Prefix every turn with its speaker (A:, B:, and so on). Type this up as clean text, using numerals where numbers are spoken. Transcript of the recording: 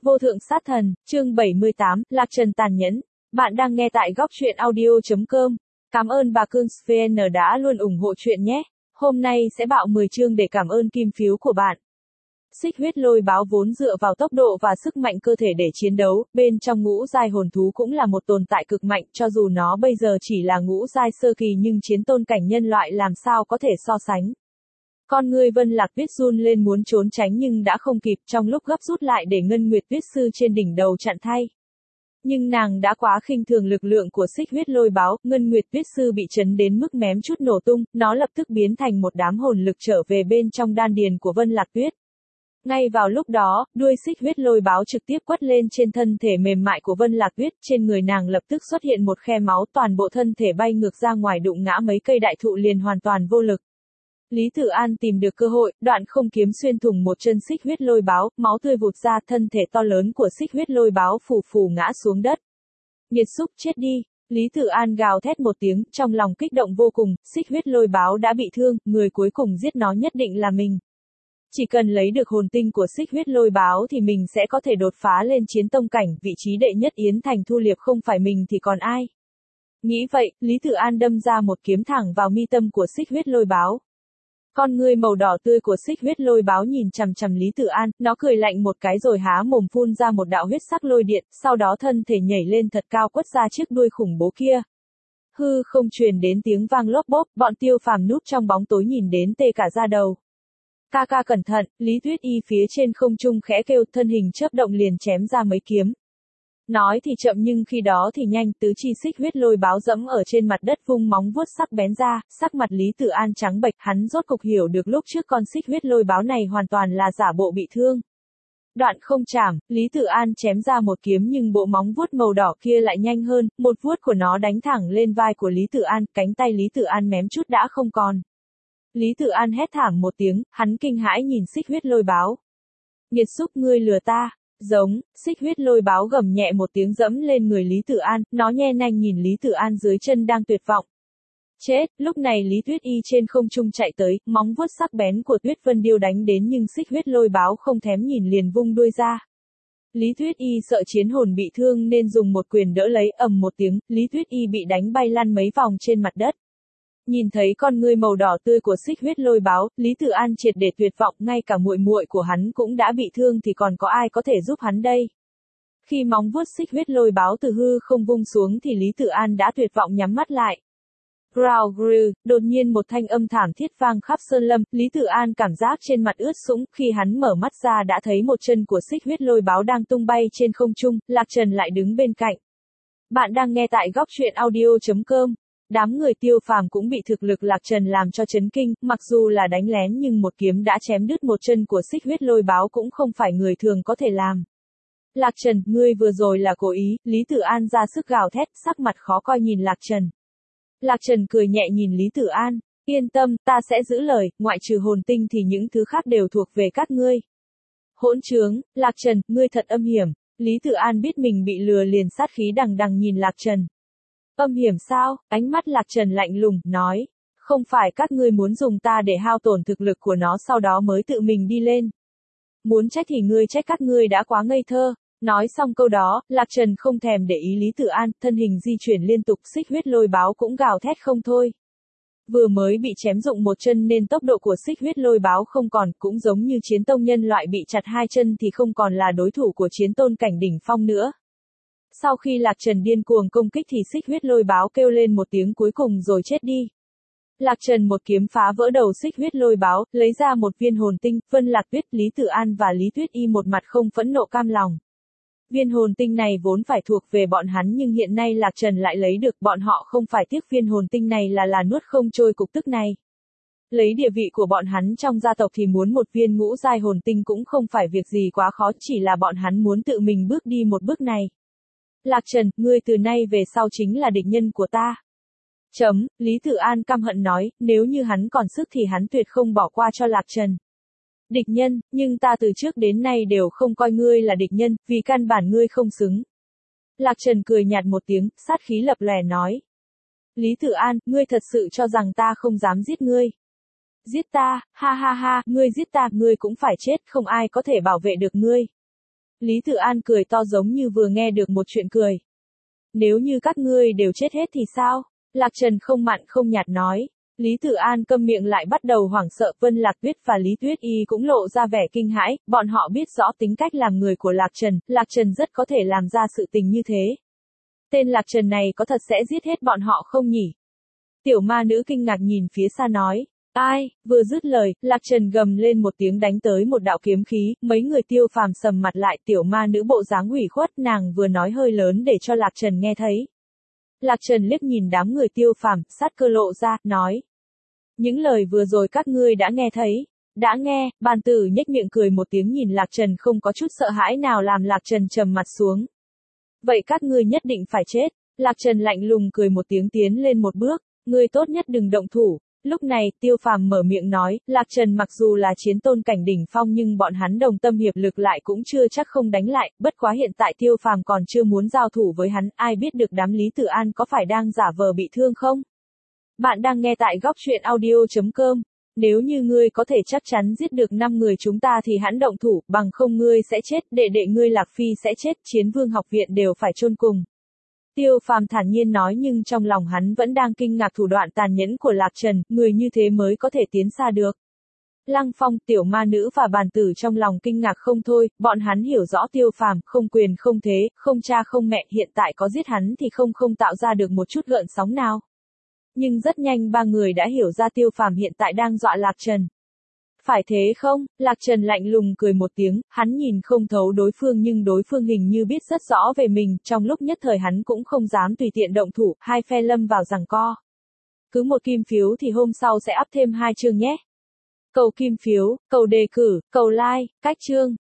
A: Vô thượng sát thần, chương 78, Lạc Trần tàn nhẫn. Bạn đang nghe tại góc truyện audio.com. Cảm ơn bà Cương VN đã luôn ủng hộ chuyện nhé. Hôm nay sẽ bạo 10 chương để cảm ơn kim phiếu của bạn. Xích huyết lôi báo vốn dựa vào tốc độ và sức mạnh cơ thể để chiến đấu, bên trong ngũ giai hồn thú cũng là một tồn tại cực mạnh, cho dù nó bây giờ chỉ là ngũ giai sơ kỳ nhưng chiến tôn cảnh nhân loại làm sao có thể so sánh. Con ngươi Vân Lạc Tuyết run lên muốn trốn tránh nhưng đã không kịp, trong lúc gấp rút lại để Ngân Nguyệt Tuyết Sư trên đỉnh đầu chặn thay. Nhưng nàng đã quá khinh thường lực lượng của xích huyết lôi báo, Ngân Nguyệt Tuyết Sư bị chấn đến mức mém chút nổ tung, nó lập tức biến thành một đám hồn lực trở về bên trong đan điền của Vân Lạc Tuyết. Ngay vào lúc đó, đuôi xích huyết lôi báo trực tiếp quất lên trên thân thể mềm mại của Vân Lạc Tuyết, trên người nàng lập tức xuất hiện một khe máu, toàn bộ thân thể bay ngược ra ngoài đụng ngã mấy cây đại thụ liền hoàn toàn vô lực. Lý Tử An tìm được cơ hội, đoạn không kiếm xuyên thủng một chân xích huyết lôi báo, máu tươi vụt ra, thân thể to lớn của xích huyết lôi báo phù phù ngã xuống đất. Nghiệt xúc, chết đi! Lý Tử An gào thét một tiếng, trong lòng kích động vô cùng, xích huyết lôi báo đã bị thương, người cuối cùng giết nó nhất định là mình. Chỉ cần lấy được hồn tinh của xích huyết lôi báo thì mình sẽ có thể đột phá lên chiến tông cảnh, vị trí đệ nhất Yến Thành Thu Liệp không phải mình thì còn ai. Nghĩ vậy, Lý Tử An đâm ra một kiếm thẳng vào mi tâm của xích huyết lôi báo. Con ngươi màu đỏ tươi của xích huyết lôi báo nhìn chằm chằm Lý Tử An, nó cười lạnh một cái rồi há mồm phun ra một đạo huyết sắc lôi điện, sau đó thân thể nhảy lên thật cao quất ra chiếc đuôi khủng bố kia. Hư không truyền đến tiếng vang lốp bốp, bọn Tiêu Phàm núp trong bóng tối nhìn đến tê cả da đầu. Ca ca cẩn thận, Lý Tuyết Y phía trên không trung khẽ kêu, thân hình chớp động liền chém ra mấy kiếm. Nói thì chậm nhưng khi đó thì nhanh, tứ chi xích huyết lôi báo dẫm ở trên mặt đất vung móng vuốt sắc bén ra, sắc mặt Lý Tử An trắng bệch, hắn rốt cục hiểu được lúc trước con xích huyết lôi báo này hoàn toàn là giả bộ bị thương. Đoạn không chảm, Lý Tử An chém ra một kiếm nhưng bộ móng vuốt màu đỏ kia lại nhanh hơn, một vuốt của nó đánh thẳng lên vai của Lý Tử An, cánh tay Lý Tử An mém chút đã không còn. Lý Tử An hét thảm một tiếng, hắn kinh hãi nhìn xích huyết lôi báo. Nghiệt xúc, ngươi lừa ta! Giống, xích huyết lôi báo gầm nhẹ một tiếng dẫm lên người Lý Tử An, nó nhe nanh nhìn Lý Tử An dưới chân đang tuyệt vọng. Chết, lúc này Lý Tuyết Y trên không trung chạy tới, móng vuốt sắc bén của Tuyết Vân Điêu đánh đến nhưng xích huyết lôi báo không thèm nhìn liền vung đuôi ra. Lý Tuyết Y sợ chiến hồn bị thương nên dùng một quyền đỡ lấy, ầm một tiếng, Lý Tuyết Y bị đánh bay lăn mấy vòng trên mặt đất. Nhìn thấy con ngươi màu đỏ tươi của xích huyết lôi báo, Lý Tử An triệt để tuyệt vọng, ngay cả muội muội của hắn cũng đã bị thương thì còn có ai có thể giúp hắn đây. Khi móng vuốt xích huyết lôi báo từ hư không vung xuống thì Lý Tử An đã tuyệt vọng nhắm mắt lại. Growl grew, đột nhiên một thanh âm thảm thiết vang khắp sơn lâm, Lý Tử An cảm giác trên mặt ướt sũng, khi hắn mở mắt ra đã thấy một chân của xích huyết lôi báo đang tung bay trên không trung, Lạc Trần lại đứng bên cạnh. Bạn đang nghe tại góc truyện audio.com. Đám người Tiêu Phàm cũng bị thực lực Lạc Trần làm cho chấn kinh, mặc dù là đánh lén nhưng một kiếm đã chém đứt một chân của xích huyết lôi báo cũng không phải người thường có thể làm. Lạc Trần, ngươi vừa rồi là cố ý, Lý Tử An ra sức gào thét, sắc mặt khó coi nhìn Lạc Trần. Lạc Trần cười nhẹ nhìn Lý Tử An, yên tâm, ta sẽ giữ lời, ngoại trừ hồn tinh thì những thứ khác đều thuộc về các ngươi. Hỗn trướng, Lạc Trần, ngươi thật âm hiểm. Lý Tử An biết mình bị lừa liền sát khí đằng đằng nhìn Lạc Trần. Âm hiểm sao? Ánh mắt Lạc Trần lạnh lùng, nói. Không phải các ngươi muốn dùng ta để hao tổn thực lực của nó sau đó mới tự mình đi lên. Muốn trách thì ngươi trách các ngươi đã quá ngây thơ. Nói xong câu đó, Lạc Trần không thèm để ý Lý Tử An, thân hình di chuyển liên tục, xích huyết lôi báo cũng gào thét không thôi. Vừa mới bị chém rụng một chân nên tốc độ của xích huyết lôi báo không còn, cũng giống như chiến tông nhân loại bị chặt hai chân thì không còn là đối thủ của chiến tôn cảnh đỉnh phong nữa. Sau khi Lạc Trần điên cuồng công kích thì xích huyết lôi báo kêu lên một tiếng cuối cùng rồi chết đi. Lạc Trần một kiếm phá vỡ đầu xích huyết lôi báo, lấy ra một viên hồn tinh, Vân Lạc Tuyết, Lý Tử An và Lý Tuyết Y một mặt không phẫn nộ cam lòng. Viên hồn tinh này vốn phải thuộc về bọn hắn nhưng hiện nay Lạc Trần lại lấy được, bọn họ không phải tiếc viên hồn tinh này là nuốt không trôi cục tức này. Lấy địa vị của bọn hắn trong gia tộc thì muốn một viên ngũ giai hồn tinh cũng không phải việc gì quá khó, chỉ là bọn hắn muốn tự mình bước đi một bước này. Lạc Trần, ngươi từ nay về sau chính là địch nhân của ta. Lý Tử An căm hận nói, nếu như hắn còn sức thì hắn tuyệt không bỏ qua cho Lạc Trần. Địch nhân, nhưng ta từ trước đến nay đều không coi ngươi là địch nhân, vì căn bản ngươi không xứng. Lạc Trần cười nhạt một tiếng, sát khí lập lòe nói. Lý Tử An, ngươi thật sự cho rằng ta không dám giết ngươi. Giết ta, ha ha ha, ngươi giết ta, ngươi cũng phải chết, không ai có thể bảo vệ được ngươi. Lý Tự An cười to giống như vừa nghe được một chuyện cười. Nếu như các ngươi đều chết hết thì sao? Lạc Trần không mặn không nhạt nói. Lý Tự An câm miệng lại bắt đầu hoảng sợ. Vân Lạc Tuyết và Lý Tuyết Y cũng lộ ra vẻ kinh hãi, bọn họ biết rõ tính cách làm người của Lạc Trần rất có thể làm ra sự tình như thế. Tên Lạc Trần này có thật sẽ giết hết bọn họ không nhỉ? Tiểu ma nữ kinh ngạc nhìn phía xa nói. Ai, vừa dứt lời, Lạc Trần gầm lên một tiếng đánh tới một đạo kiếm khí, mấy người Tiêu Phàm sầm mặt lại, tiểu ma nữ bộ dáng ủy khuất, nàng vừa nói hơi lớn để cho Lạc Trần nghe thấy. Lạc Trần liếc nhìn đám người Tiêu Phàm, sát cơ lộ ra, nói. Những lời vừa rồi các ngươi đã nghe thấy. Đã nghe, bàn tử nhếch miệng cười một tiếng nhìn Lạc Trần không có chút sợ hãi nào làm Lạc Trần trầm mặt xuống. Vậy các ngươi nhất định phải chết. Lạc Trần lạnh lùng cười một tiếng tiến lên một bước, ngươi tốt nhất đừng động thủ. Lúc này, Tiêu Phàm mở miệng nói, Lạc Trần mặc dù là chiến tôn cảnh đỉnh phong nhưng bọn hắn đồng tâm hiệp lực lại cũng chưa chắc không đánh lại, bất quá hiện tại Tiêu Phàm còn chưa muốn giao thủ với hắn, ai biết được đám Lý Tự An có phải đang giả vờ bị thương không? Bạn đang nghe tại góc truyện audio.com. Nếu như ngươi có thể chắc chắn giết được 5 người chúng ta thì hãn động thủ, bằng không ngươi sẽ chết, đệ đệ ngươi Lạc Phi sẽ chết, Chiến Vương học viện đều phải chôn cùng. Tiêu Phàm thản nhiên nói nhưng trong lòng hắn vẫn đang kinh ngạc thủ đoạn tàn nhẫn của Lạc Trần, người như thế mới có thể tiến xa được. Lăng Phong, tiểu ma nữ và bàn tử trong lòng kinh ngạc không thôi, bọn hắn hiểu rõ Tiêu Phàm, không quyền không thế, không cha không mẹ, hiện tại có giết hắn thì không tạo ra được một chút gợn sóng nào. Nhưng rất nhanh ba người đã hiểu ra Tiêu Phàm hiện tại đang dọa Lạc Trần. Phải thế không? Lạc Trần lạnh lùng cười một tiếng, hắn nhìn không thấu đối phương nhưng đối phương hình như biết rất rõ về mình, trong lúc nhất thời hắn cũng không dám tùy tiện động thủ, hai phe lâm vào giằng co. Cứ một kim phiếu thì hôm sau sẽ up thêm 2 chương nhé. Cầu kim phiếu, cầu đề cử, cầu like, cách chương.